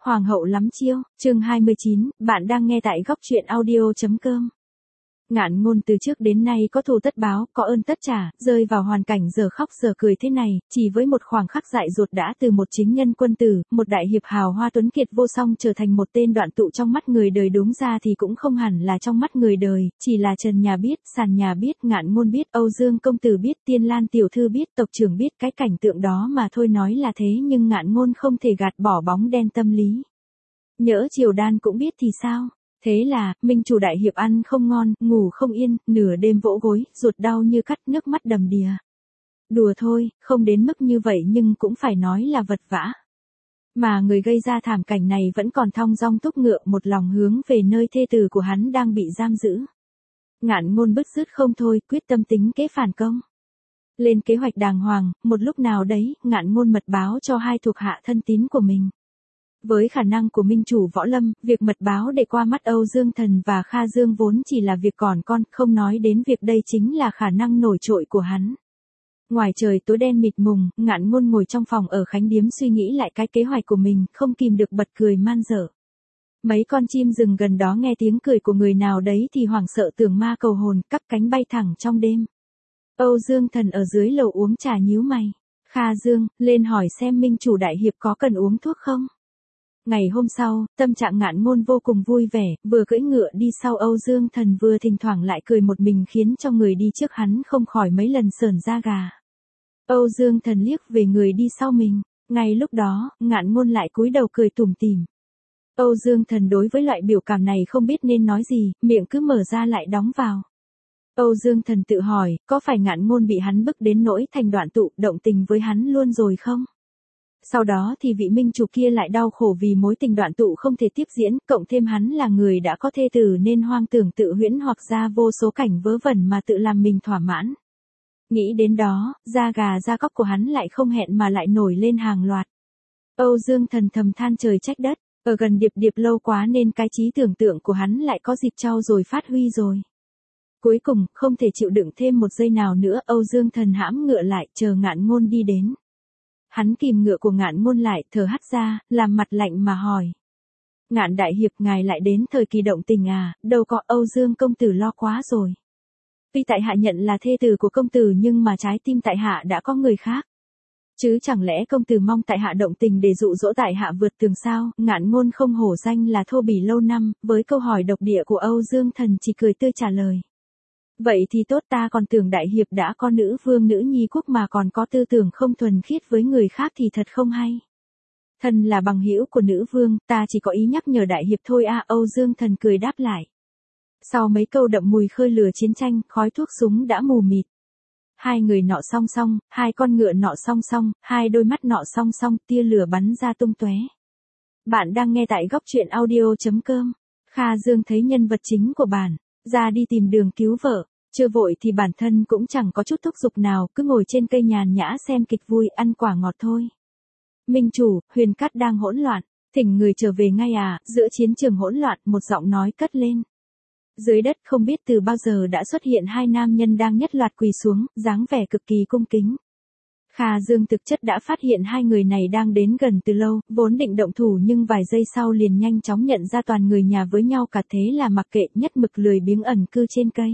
Hoàng hậu lắm chiêu, chương 29, bạn đang nghe tại góc truyện audio.com. Ngạn Ngôn từ trước đến nay có thù tất báo, có ơn tất trả, rơi vào hoàn cảnh giờ khóc giờ cười thế này, chỉ với một khoảng khắc dại dột đã từ một chính nhân quân tử, một đại hiệp hào hoa tuấn kiệt vô song trở thành một tên đoạn tụ trong mắt người đời, đúng ra thì cũng không hẳn là trong mắt người đời, chỉ là trần nhà biết, sàn nhà biết, Ngạn Ngôn biết, Âu Dương công tử biết, Tiên Lan tiểu thư biết, tộc trưởng biết, cái cảnh tượng đó mà thôi nói là thế nhưng Ngạn Ngôn không thể gạt bỏ bóng đen tâm lý. Nhỡ Triều Đan cũng biết thì sao? Thế là, minh chủ đại hiệp ăn không ngon, ngủ không yên, nửa đêm vỗ gối, ruột đau như cắt, nước mắt đầm đìa. Đùa thôi, không đến mức như vậy nhưng cũng phải nói là vật vã. Mà người gây ra thảm cảnh này vẫn còn thong dong thúc ngựa một lòng hướng về nơi thê tử của hắn đang bị giam giữ. Ngạn Ngôn bứt rứt không thôi, quyết tâm tính kế phản công. Lên kế hoạch đàng hoàng, một lúc nào đấy, Ngạn Ngôn mật báo cho hai thuộc hạ thân tín của mình. Với khả năng của minh chủ võ lâm, việc mật báo để qua mắt Âu Dương Thần và Kha Dương vốn chỉ là việc còn con, không nói đến việc đây chính là khả năng nổi trội của hắn. Ngoài trời tối đen mịt mùng, Ngạn Ngôn ngồi trong phòng ở Khánh Điếm suy nghĩ lại cái kế hoạch của mình, không kìm được bật cười man dở. Mấy con chim rừng gần đó nghe tiếng cười của người nào đấy thì hoảng sợ tưởng ma cầu hồn, cắp cánh bay thẳng trong đêm. Âu Dương Thần ở dưới lầu uống trà nhíu mày. Kha Dương, lên hỏi xem minh chủ đại hiệp có cần uống thuốc không? Ngày hôm sau, tâm trạng Ngạn Ngôn vô cùng vui vẻ, vừa cưỡi ngựa đi sau Âu Dương Thần vừa thỉnh thoảng lại cười một mình khiến cho người đi trước hắn không khỏi mấy lần sởn da gà. Âu Dương Thần liếc về người đi sau mình, ngay lúc đó, Ngạn Ngôn lại cúi đầu cười tủm tỉm. Âu Dương Thần đối với loại biểu cảm này không biết nên nói gì, miệng cứ mở ra lại đóng vào. Âu Dương Thần tự hỏi, có phải Ngạn Ngôn bị hắn bức đến nỗi thành đoạn tụ, động tình với hắn luôn rồi không? Sau đó thì vị minh chủ kia lại đau khổ vì mối tình đoạn tụ không thể tiếp diễn, cộng thêm hắn là người đã có thê tử nên hoang tưởng tự huyễn hoặc ra vô số cảnh vớ vẩn mà tự làm mình thỏa mãn. Nghĩ đến đó, da gà da cóc của hắn lại không hẹn mà lại nổi lên hàng loạt. Âu Dương Thần thầm than trời trách đất, ở gần Điệp Điệp lâu quá nên cái trí tưởng tượng của hắn lại có dịp trau dồi phát huy rồi. Cuối cùng, không thể chịu đựng thêm một giây nào nữa, Âu Dương Thần hãm ngựa lại, chờ Ngạn Ngôn đi đến. Hắn kìm ngựa của Ngạn Ngôn lại, thở hắt ra, làm mặt lạnh mà hỏi. Ngạn đại hiệp, ngài lại đến thời kỳ động tình à, đâu có, Âu Dương công tử lo quá rồi. Tuy tại hạ nhận là thê tử của công tử nhưng mà trái tim tại hạ đã có người khác. Chứ chẳng lẽ công tử mong tại hạ động tình để dụ dỗ tại hạ vượt tường sao? Ngạn Ngôn không hổ danh là thô bỉ lâu năm, với câu hỏi độc địa của Âu Dương Thần chỉ cười tươi trả lời. Vậy thì tốt, ta còn tưởng đại hiệp đã có nữ vương nữ nhi quốc mà còn có tư tưởng không thuần khiết với người khác thì thật không hay. Thần là bằng hữu của nữ vương, ta chỉ có ý nhắc nhở đại hiệp thôi à, Âu Dương Thần cười đáp lại. Sau mấy câu đậm mùi khơi lửa chiến tranh, khói thuốc súng đã mù mịt. Hai người nọ song song, hai con ngựa nọ song song, hai đôi mắt nọ song song, tia lửa bắn ra tung tóe. Bạn đang nghe tại góc truyện audio.com. Kha Dương thấy nhân vật chính của bản ra đi tìm đường cứu vợ, chưa vội thì bản thân cũng chẳng có chút thúc giục nào, cứ ngồi trên cây nhàn nhã xem kịch vui, ăn quả ngọt thôi. Minh chủ, Huyền Cát đang hỗn loạn, thỉnh người trở về ngay à, giữa chiến trường hỗn loạn, một giọng nói cất lên. Dưới đất không biết từ bao giờ đã xuất hiện hai nam nhân đang nhất loạt quỳ xuống, dáng vẻ cực kỳ cung kính. Kha Dương thực chất đã phát hiện hai người này đang đến gần từ lâu, vốn định động thủ nhưng vài giây sau liền nhanh chóng nhận ra toàn người nhà với nhau cả, thế là mặc kệ, nhất mực lười biếng ẩn cư trên cây.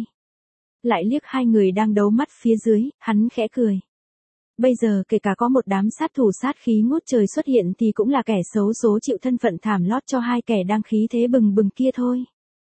Lại liếc hai người đang đấu mắt phía dưới, hắn khẽ cười. Bây giờ kể cả có một đám sát thủ sát khí ngút trời xuất hiện thì cũng là kẻ xấu số chịu thân phận thảm lót cho hai kẻ đang khí thế bừng bừng kia thôi.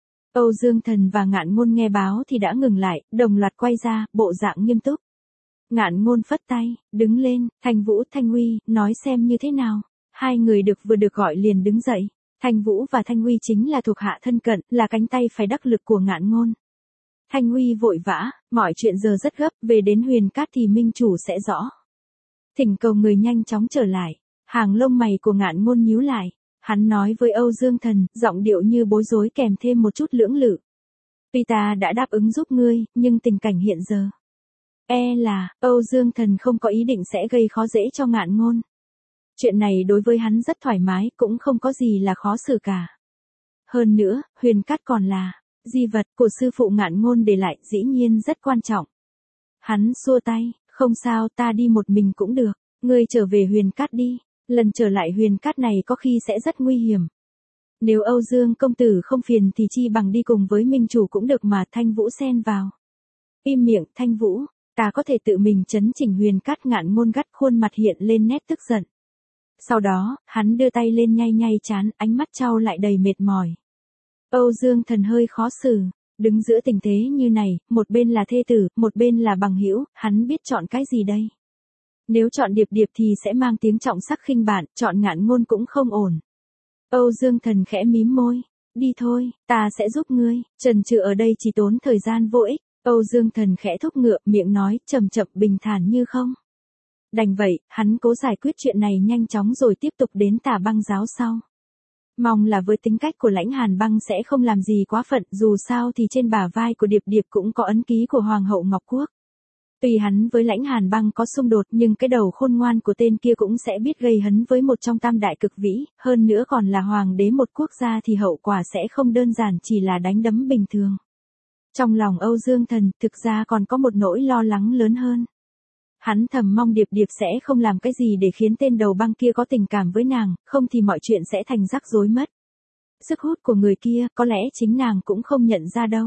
Âu Dương Thần và Ngạn Ngôn nghe báo thì đã ngừng lại, đồng loạt quay ra, bộ dạng nghiêm túc. Ngạn Ngôn phất tay, đứng lên, Thanh Vũ, Thanh Huy, nói xem như thế nào. Hai người vừa được gọi liền đứng dậy. Thanh Vũ và Thanh Huy chính là thuộc hạ thân cận, là cánh tay phải đắc lực của Ngạn Ngôn. Thanh Huy vội vã, mọi chuyện giờ rất gấp, về đến Huyền Cát thì minh chủ sẽ rõ. Thỉnh cầu người nhanh chóng trở lại. Hàng lông mày của Ngạn Ngôn nhíu lại. Hắn nói với Âu Dương Thần, giọng điệu như bối rối kèm thêm một chút lưỡng lự. Tuy ta đã đáp ứng giúp ngươi, nhưng tình cảnh hiện giờ. Là, Âu Dương Thần không có ý định sẽ gây khó dễ cho Ngạn Ngôn. Chuyện này đối với hắn rất thoải mái, cũng không có gì là khó xử cả. Hơn nữa, Huyền Cát còn là di vật của sư phụ Ngạn Ngôn để lại, dĩ nhiên rất quan trọng. Hắn xua tay, không sao, ta đi một mình cũng được, ngươi trở về Huyền Cát đi. Lần trở lại Huyền Cát này có khi sẽ rất nguy hiểm. Nếu Âu Dương công tử không phiền thì chi bằng đi cùng với minh chủ cũng được mà. Thanh Vũ xen vào. Im miệng Thanh Vũ, ta có thể tự mình chấn chỉnh Huyền Cát. Ngạn Ngôn gắt khuôn mặt hiện lên nét tức giận. Sau đó, hắn đưa tay lên nhay nhay trán, ánh mắt trao lại đầy mệt mỏi. Âu Dương Thần hơi khó xử, đứng giữa tình thế như này, một bên là thê tử, một bên là bằng hữu, hắn biết chọn cái gì đây? Nếu chọn Điệp Điệp thì sẽ mang tiếng trọng sắc khinh bạn, chọn Ngạn Ngôn cũng không ổn. Âu Dương Thần khẽ mím môi, đi thôi, ta sẽ giúp ngươi, chần chừ ở đây chỉ tốn thời gian vô ích. Âu Dương Thần khẽ thúc ngựa, miệng nói chậm chậm bình thản như không. Đành vậy, hắn cố giải quyết chuyện này nhanh chóng rồi tiếp tục đến Tả Băng giáo sau. Mong là với tính cách của Lãnh Hàn Băng sẽ không làm gì quá phận, dù sao thì trên bả vai của Điệp Điệp cũng có ấn ký của Hoàng hậu Ngọc Quốc. Tuy hắn với Lãnh Hàn Băng có xung đột nhưng cái đầu khôn ngoan của tên kia cũng sẽ biết gây hấn với một trong tam đại cực vĩ, hơn nữa còn là hoàng đế một quốc gia thì hậu quả sẽ không đơn giản chỉ là đánh đấm bình thường. Trong lòng Âu Dương Thần thực ra còn có một nỗi lo lắng lớn hơn. Hắn thầm mong Điệp Điệp sẽ không làm cái gì để khiến tên đầu băng kia có tình cảm với nàng, không thì mọi chuyện sẽ thành rắc rối mất. Sức hút của người kia có lẽ chính nàng cũng không nhận ra đâu.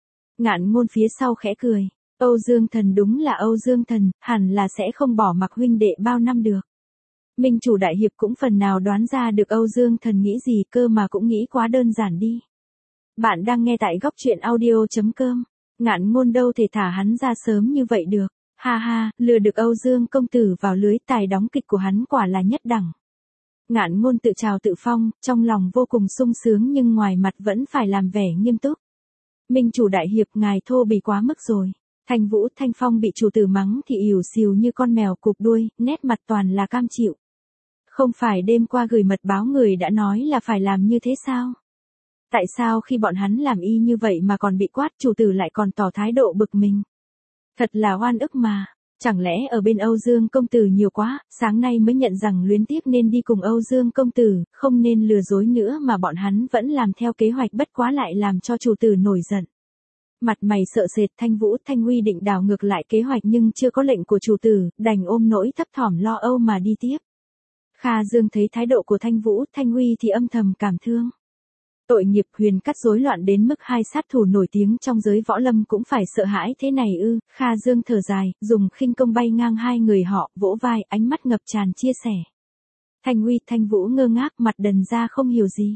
Ngạn Ngôn phía sau khẽ cười. Âu Dương Thần đúng là Âu Dương Thần, hẳn là sẽ không bỏ mặc huynh đệ bao năm được. Minh chủ đại hiệp cũng phần nào đoán ra được Âu Dương Thần nghĩ gì, cơ mà cũng nghĩ quá đơn giản đi. Bạn đang nghe tại góc truyện audio.com. Ngạn Ngôn đâu thể thả hắn ra sớm như vậy được. Ha ha, lừa được Âu Dương công tử vào lưới, tài đóng kịch của hắn quả là nhất đẳng. Ngạn Ngôn tự trào tự phong, trong lòng vô cùng sung sướng nhưng ngoài mặt vẫn phải làm vẻ nghiêm túc. Minh chủ đại hiệp, ngài thô bỉ quá mức rồi. Thanh Vũ, Thanh Phong bị chủ tử mắng thì ỉu xìu như con mèo cụp đuôi, nét mặt toàn là cam chịu. Không phải đêm qua gửi mật báo người đã nói là phải làm như thế sao? Tại sao khi bọn hắn làm y như vậy mà còn bị quát, chủ tử lại còn tỏ thái độ bực mình? Thật là oan ức mà. Chẳng lẽ ở bên Âu Dương công tử nhiều quá, sáng nay mới nhận rằng luyến tiếc nên đi cùng Âu Dương công tử, không nên lừa dối nữa mà bọn hắn vẫn làm theo kế hoạch, bất quá lại làm cho chủ tử nổi giận. Mặt mày sợ sệt, Thanh Vũ, Thanh Huy định đảo ngược lại kế hoạch nhưng chưa có lệnh của chủ tử, đành ôm nỗi thấp thỏm lo âu mà đi tiếp. Kha Dương thấy thái độ của Thanh Vũ, Thanh Huy thì âm thầm cảm thương. Tội nghiệp, Huyền Cát rối loạn đến mức hai sát thủ nổi tiếng trong giới võ lâm cũng phải sợ hãi thế này ư? Kha Dương thở dài, dùng khinh công bay ngang hai người họ, vỗ vai, ánh mắt ngập tràn chia sẻ. Thanh Huy, Thanh Vũ ngơ ngác, mặt đần ra không hiểu gì.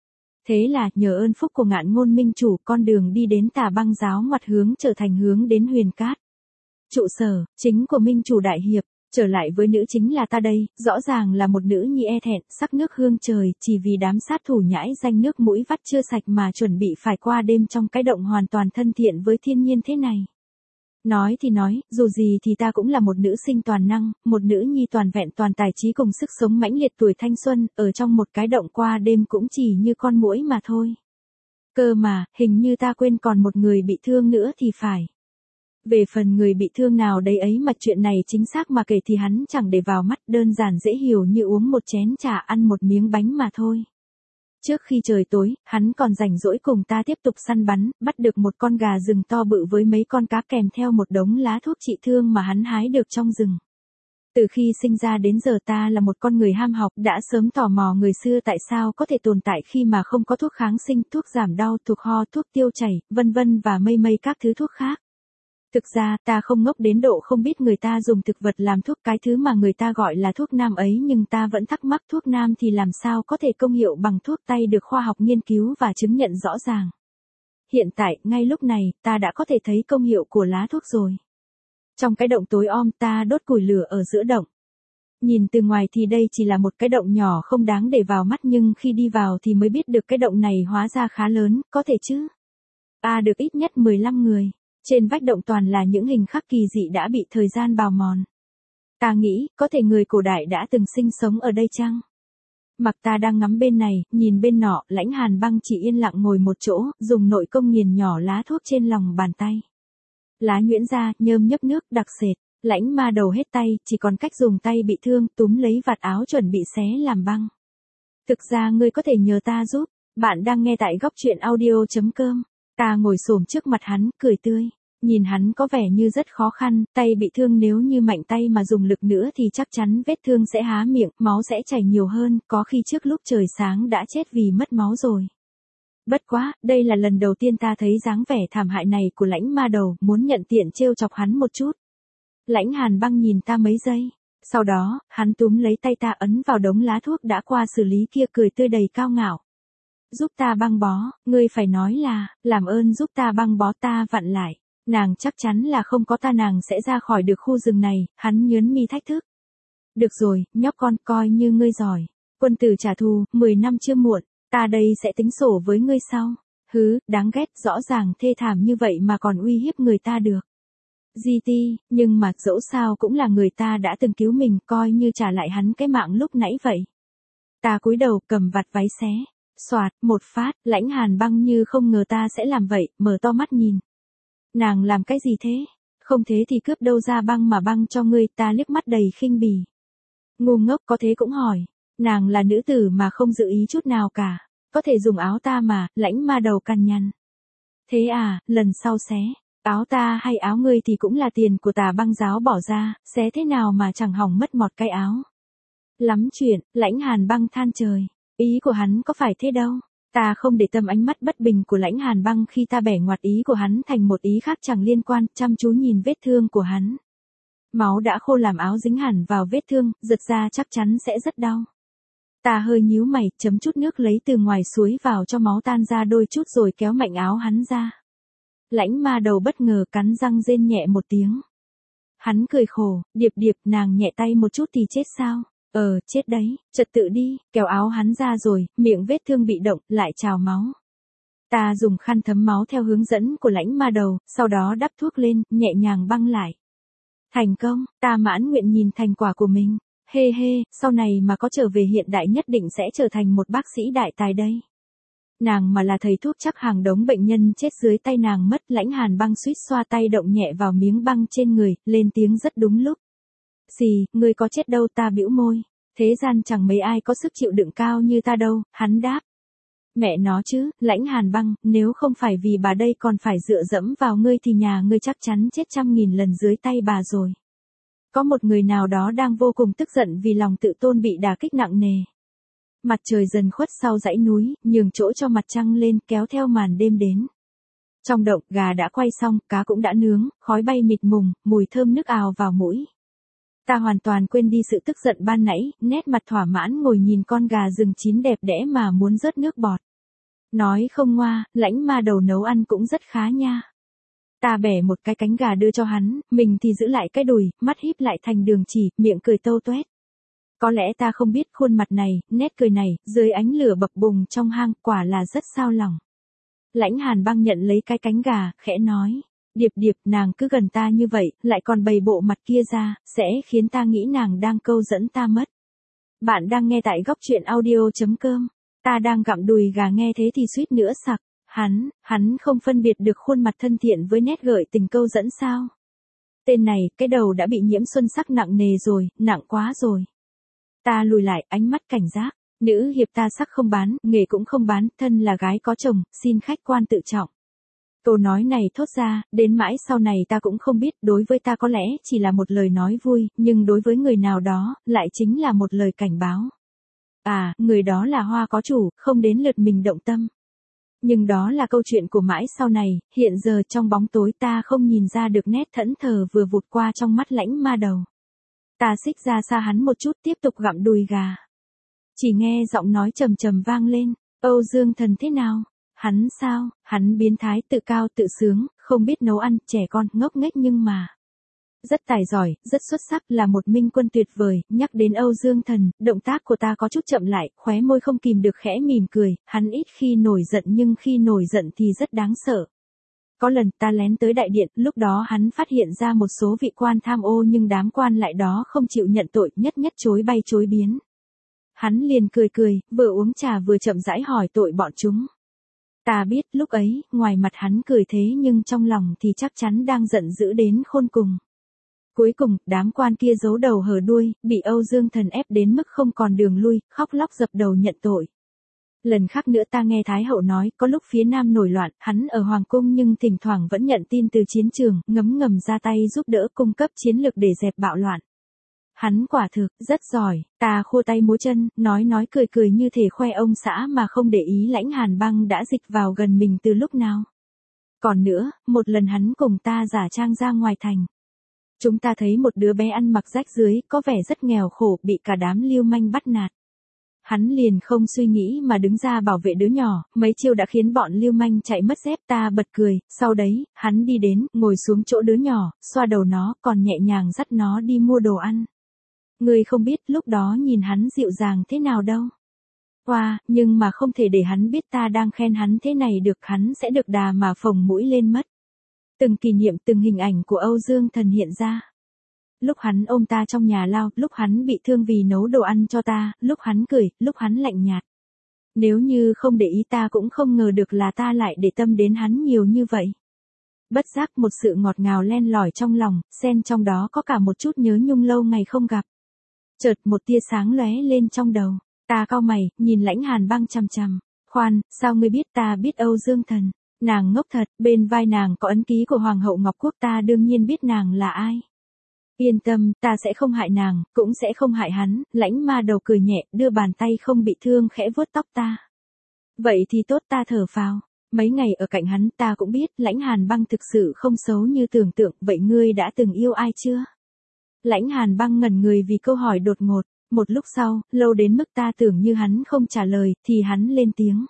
Thế là, nhờ ơn phúc của Ngạn Ngôn minh chủ, con đường đi đến Tả Băng giáo ngoặt hướng trở thành hướng đến Huyền Cát. Trụ sở chính của minh chủ đại hiệp, trở lại với nữ chính là ta đây, rõ ràng là một nữ nhi e thẹn, sắc nước hương trời, chỉ vì đám sát thủ nhãi danh nước mũi vắt chưa sạch mà chuẩn bị phải qua đêm trong cái động hoàn toàn thân thiện với thiên nhiên thế này. Nói thì nói, dù gì thì ta cũng là một nữ sinh toàn năng, một nữ nhi toàn vẹn toàn tài trí cùng sức sống mãnh liệt tuổi thanh xuân, ở trong một cái động qua đêm cũng chỉ như con muỗi mà thôi. Cơ mà, hình như ta quên còn một người bị thương nữa thì phải. Về phần người bị thương nào đấy ấy mà chuyện này chính xác mà kể thì hắn chẳng để vào mắt, đơn giản dễ hiểu như uống một chén trà ăn một miếng bánh mà thôi. Trước khi trời tối, hắn còn rảnh rỗi cùng ta tiếp tục săn bắn, bắt được một con gà rừng to bự với mấy con cá kèm theo một đống lá thuốc trị thương mà hắn hái được trong rừng. Từ khi sinh ra đến giờ ta là một con người ham học, đã sớm tò mò người xưa tại sao có thể tồn tại khi mà không có thuốc kháng sinh, thuốc giảm đau, thuốc ho, thuốc tiêu chảy, vân vân và mây mây các thứ thuốc khác. Thực ra, ta không ngốc đến độ không biết người ta dùng thực vật làm thuốc, cái thứ mà người ta gọi là thuốc nam ấy, nhưng ta vẫn thắc mắc thuốc nam thì làm sao có thể công hiệu bằng thuốc tây được khoa học nghiên cứu và chứng nhận rõ ràng. Hiện tại, ngay lúc này, ta đã có thể thấy công hiệu của lá thuốc rồi. Trong cái động tối om, ta đốt củi lửa ở giữa động. Nhìn từ ngoài thì đây chỉ là một cái động nhỏ không đáng để vào mắt, nhưng khi đi vào thì mới biết được cái động này hóa ra khá lớn, có thể chứ. Ta được ít nhất 15 người. Trên vách động toàn là những hình khắc kỳ dị đã bị thời gian bào mòn. Ta nghĩ, có thể người cổ đại đã từng sinh sống ở đây chăng? Mặc ta đang ngắm bên này, nhìn bên nọ, Lãnh Hàn Băng chỉ yên lặng ngồi một chỗ, dùng nội công nghiền nhỏ lá thuốc trên lòng bàn tay. Lá nhuyễn ra, nhơm nhấp nước, đặc sệt, Lãnh ma đầu hết tay, chỉ còn cách dùng tay bị thương, túm lấy vạt áo chuẩn bị xé làm băng. Thực ra ngươi có thể nhờ ta giúp, bạn đang nghe tại góc truyện audio.com. Ta ngồi xổm trước mặt hắn, cười tươi. Nhìn hắn có vẻ như rất khó khăn, tay bị thương, nếu như mạnh tay mà dùng lực nữa thì chắc chắn vết thương sẽ há miệng, máu sẽ chảy nhiều hơn, có khi trước lúc trời sáng đã chết vì mất máu rồi. Bất quá, đây là lần đầu tiên ta thấy dáng vẻ thảm hại này của Lãnh Ma Đầu, muốn nhận tiện trêu chọc hắn một chút. Lãnh Hàn Băng nhìn ta mấy giây, sau đó, hắn túm lấy tay ta ấn vào đống lá thuốc đã qua xử lý kia, cười tươi đầy cao ngạo. Giúp ta băng bó, ngươi phải nói là, làm ơn giúp ta băng bó. Ta vặn lại. Nàng chắc chắn là không có ta nàng sẽ ra khỏi được khu rừng này, hắn nhớn mi thách thức. Được rồi, nhóc con, coi như ngươi giỏi. Quân tử trả thù, 10 năm chưa muộn, ta đây sẽ tính sổ với ngươi sau. Hứ, đáng ghét, rõ ràng thê thảm như vậy mà còn uy hiếp người ta được. GT, nhưng mà dẫu sao cũng là người ta đã từng cứu mình, coi như trả lại hắn cái mạng lúc nãy vậy. Ta cúi đầu cầm vạt váy xé. Soạt, một phát, Lãnh Hàn Băng như không ngờ ta sẽ làm vậy, mở to mắt nhìn. Nàng làm cái gì thế? Không thế thì cướp đâu ra băng mà băng cho ngươi. Ta liếc mắt đầy khinh bỉ. Ngu ngốc, có thế cũng hỏi. Nàng là nữ tử mà không dự ý chút nào cả. Có thể dùng áo ta mà. Lãnh Ma Đầu cằn nhằn. Thế à, lần sau xé. Áo ta hay áo ngươi thì cũng là tiền của Tà Băng giáo bỏ ra, xé thế nào mà chẳng hỏng mất một cái áo. Lắm chuyện, Lãnh Hàn Băng than trời. Ý của hắn có phải thế đâu. Ta không để tâm ánh mắt bất bình của Lãnh Hàn Băng khi ta bẻ ngoặt ý của hắn thành một ý khác chẳng liên quan, chăm chú nhìn vết thương của hắn. Máu đã khô làm áo dính hẳn vào vết thương, giật ra chắc chắn sẽ rất đau. Ta hơi nhíu mày, chấm chút nước lấy từ ngoài suối vào cho máu tan ra đôi chút rồi kéo mạnh áo hắn ra. Lãnh Ma Đầu bất ngờ cắn răng rên nhẹ một tiếng. Hắn cười khổ, Điệp Điệp, nàng nhẹ tay một chút thì chết sao? Chết đấy, trật tự đi, kéo áo hắn ra rồi, miệng vết thương bị động, lại trào máu. Ta dùng khăn thấm máu theo hướng dẫn của Lãnh Ma Đầu, sau đó đắp thuốc lên, nhẹ nhàng băng lại. Thành công, ta mãn nguyện nhìn thành quả của mình. Hê hê, sau này mà có trở về hiện đại nhất định sẽ trở thành một bác sĩ đại tài đây. Nàng mà là thầy thuốc chắc hàng đống bệnh nhân chết dưới tay nàng mất. Lãnh Hàn Băng suýt xoa tay động nhẹ vào miếng băng trên người, lên tiếng rất đúng lúc. Xì, ngươi có chết đâu. Ta bĩu môi. Thế gian chẳng mấy ai có sức chịu đựng cao như ta đâu, hắn đáp. Mẹ nó chứ, Lãnh Hàn Băng, nếu không phải vì bà đây còn phải dựa dẫm vào ngươi thì nhà ngươi chắc chắn chết 100.000 lần dưới tay bà rồi. Có một người nào đó đang vô cùng tức giận vì lòng tự tôn bị đả kích nặng nề. Mặt trời dần khuất sau dãy núi, nhường chỗ cho mặt trăng lên, kéo theo màn đêm đến. Trong động, gà đã quay xong, cá cũng đã nướng, khói bay mịt mùng, mùi thơm nức ào vào mũi. Ta hoàn toàn quên đi sự tức giận ban nãy, nét mặt thỏa mãn ngồi nhìn con gà rừng chín đẹp đẽ mà muốn rớt nước bọt. Nói không ngoa, Lãnh Ma Đầu nấu ăn cũng rất khá nha. Ta bẻ một cái cánh gà đưa cho hắn, mình thì giữ lại cái đùi, mắt híp lại thành đường chỉ, miệng cười tâu tuét. Có lẽ ta không biết khuôn mặt này, nét cười này, dưới ánh lửa bập bùng trong hang, quả là rất xao lòng. Lãnh Hàn Băng nhận lấy cái cánh gà, khẽ nói. Điệp Điệp, nàng cứ gần ta như vậy, lại còn bày bộ mặt kia ra, sẽ khiến ta nghĩ nàng đang câu dẫn ta mất. Bạn đang nghe tại góc truyện audio.com. Ta đang gặm đùi gà nghe thế thì suýt nữa sặc. Hắn không phân biệt được khuôn mặt thân thiện với nét gợi tình câu dẫn sao? Tên này, cái đầu đã bị nhiễm xuân sắc nặng nề rồi, nặng quá rồi. Ta lùi lại, ánh mắt cảnh giác. Nữ hiệp ta sắc không bán, nghề cũng không bán, thân là gái có chồng, xin khách quan tự trọng. Câu nói này thốt ra, đến mãi sau này ta cũng không biết, đối với ta có lẽ chỉ là một lời nói vui, nhưng đối với người nào đó, lại chính là một lời cảnh báo. À, người đó là hoa có chủ, không đến lượt mình động tâm. Nhưng đó là câu chuyện của mãi sau này, hiện giờ trong bóng tối ta không nhìn ra được nét thẫn thờ vừa vụt qua trong mắt Lãnh Ma Đầu. Ta xích ra xa hắn một chút tiếp tục gặm đùi gà. Chỉ nghe giọng nói trầm trầm vang lên, Âu Dương Thần thế nào? Hắn sao? Hắn biến thái, tự cao tự sướng, không biết nấu ăn, trẻ con, ngốc nghếch nhưng mà rất tài giỏi, rất xuất sắc, là một minh quân tuyệt vời. Nhắc đến Âu Dương Thần, động tác của ta có chút chậm lại, khóe môi không kìm được khẽ mỉm cười. Hắn ít khi nổi giận nhưng khi nổi giận thì rất đáng sợ. Có lần ta lén tới đại điện, lúc đó hắn phát hiện ra một số vị quan tham ô nhưng đám quan lại đó không chịu nhận tội, nhất nhất chối bay chối biến. Hắn liền cười cười, vừa uống trà vừa chậm rãi hỏi tội bọn chúng. Ta biết lúc ấy, ngoài mặt hắn cười thế nhưng trong lòng thì chắc chắn đang giận dữ đến khôn cùng. Cuối cùng, đám quan kia giấu đầu hở đuôi, bị Âu Dương Thần ép đến mức không còn đường lui, khóc lóc dập đầu nhận tội. Lần khác nữa ta nghe Thái hậu nói, có lúc phía Nam nổi loạn, hắn ở Hoàng cung nhưng thỉnh thoảng vẫn nhận tin từ chiến trường, ngấm ngầm ra tay giúp đỡ cung cấp chiến lược để dẹp bạo loạn. Hắn quả thực, rất giỏi, ta khua tay múa chân, nói cười cười như thể khoe ông xã mà không để ý Lãnh Hàn Băng đã dịch vào gần mình từ lúc nào. Còn nữa, một lần hắn cùng ta giả trang ra ngoài thành. Chúng ta thấy một đứa bé ăn mặc rách rưới, có vẻ rất nghèo khổ, bị cả đám lưu manh bắt nạt. Hắn liền không suy nghĩ mà đứng ra bảo vệ đứa nhỏ, mấy chiêu đã khiến bọn lưu manh chạy mất dép. Ta bật cười, sau đấy, hắn đi đến, ngồi xuống chỗ đứa nhỏ, xoa đầu nó, còn nhẹ nhàng dắt nó đi mua đồ ăn. Ngươi không biết lúc đó nhìn hắn dịu dàng thế nào đâu. Wow, nhưng mà không thể để hắn biết ta đang khen hắn thế này được, hắn sẽ được đà mà phồng mũi lên mất. Từng kỷ niệm, từng hình ảnh của Âu Dương Thần hiện ra. Lúc hắn ôm ta trong nhà lao, lúc hắn bị thương vì nấu đồ ăn cho ta, lúc hắn cười, lúc hắn lạnh nhạt. Nếu như không để ý ta cũng không ngờ được là ta lại để tâm đến hắn nhiều như vậy. Bất giác một sự ngọt ngào len lỏi trong lòng, xen trong đó có cả một chút nhớ nhung lâu ngày không gặp. Chợt một tia sáng lóe lên trong đầu, ta cau mày, nhìn Lãnh Hàn Băng chằm chằm. Khoan, sao ngươi biết ta biết Âu Dương Thần? Nàng ngốc thật, bên vai nàng có ấn ký của Hoàng hậu Ngọc Quốc, ta đương nhiên biết nàng là ai. Yên tâm, ta sẽ không hại nàng, cũng sẽ không hại hắn. Lãnh Ma Đầu cười nhẹ, đưa bàn tay không bị thương khẽ vuốt tóc ta. Vậy thì tốt, ta thở phào. Mấy ngày ở cạnh hắn ta cũng biết Lãnh Hàn Băng thực sự không xấu như tưởng tượng. Vậy ngươi đã từng yêu ai chưa? Lãnh Hàn Băng ngẩn người vì câu hỏi đột ngột. Một lúc sau, lâu đến mức ta tưởng như hắn không trả lời, thì hắn lên tiếng.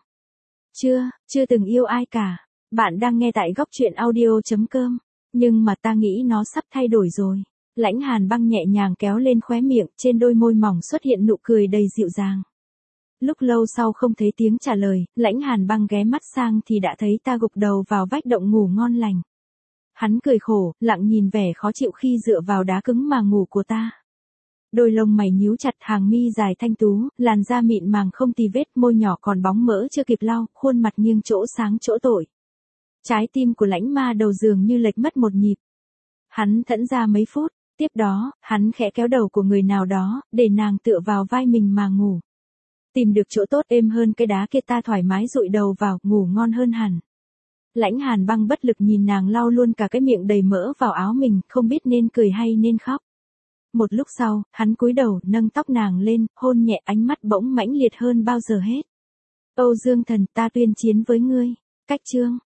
Chưa từng yêu ai cả. Bạn đang nghe tại góc truyện audio.com. Nhưng mà ta nghĩ nó sắp thay đổi rồi. Lãnh Hàn Băng nhẹ nhàng kéo lên khóe miệng, trên đôi môi mỏng xuất hiện nụ cười đầy dịu dàng. Lúc lâu sau không thấy tiếng trả lời, Lãnh Hàn Băng ghé mắt sang thì đã thấy ta gục đầu vào vách động ngủ ngon lành. Hắn cười khổ, lặng nhìn vẻ khó chịu khi dựa vào đá cứng mà ngủ của ta. Đôi lông mày nhíu chặt, hàng mi dài thanh tú, làn da mịn màng không tì vết, môi nhỏ còn bóng mỡ chưa kịp lau, khuôn mặt nghiêng chỗ sáng chỗ tội. Trái tim của Lãnh Ma Đầu dường như lệch mất một nhịp. Hắn thẫn ra mấy phút, tiếp đó, hắn khẽ kéo đầu của người nào đó, để nàng tựa vào vai mình mà ngủ. Tìm được chỗ tốt êm hơn cái đá kia, ta thoải mái dụi đầu vào, ngủ ngon hơn hẳn. Lãnh Hàn Băng bất lực nhìn nàng lau luôn cả cái miệng đầy mỡ vào áo mình, không biết nên cười hay nên khóc. Một lúc sau, hắn cúi đầu, nâng tóc nàng lên, hôn nhẹ, ánh mắt bỗng mãnh liệt hơn bao giờ hết. Âu Dương Thần, ta tuyên chiến với ngươi. Cách chương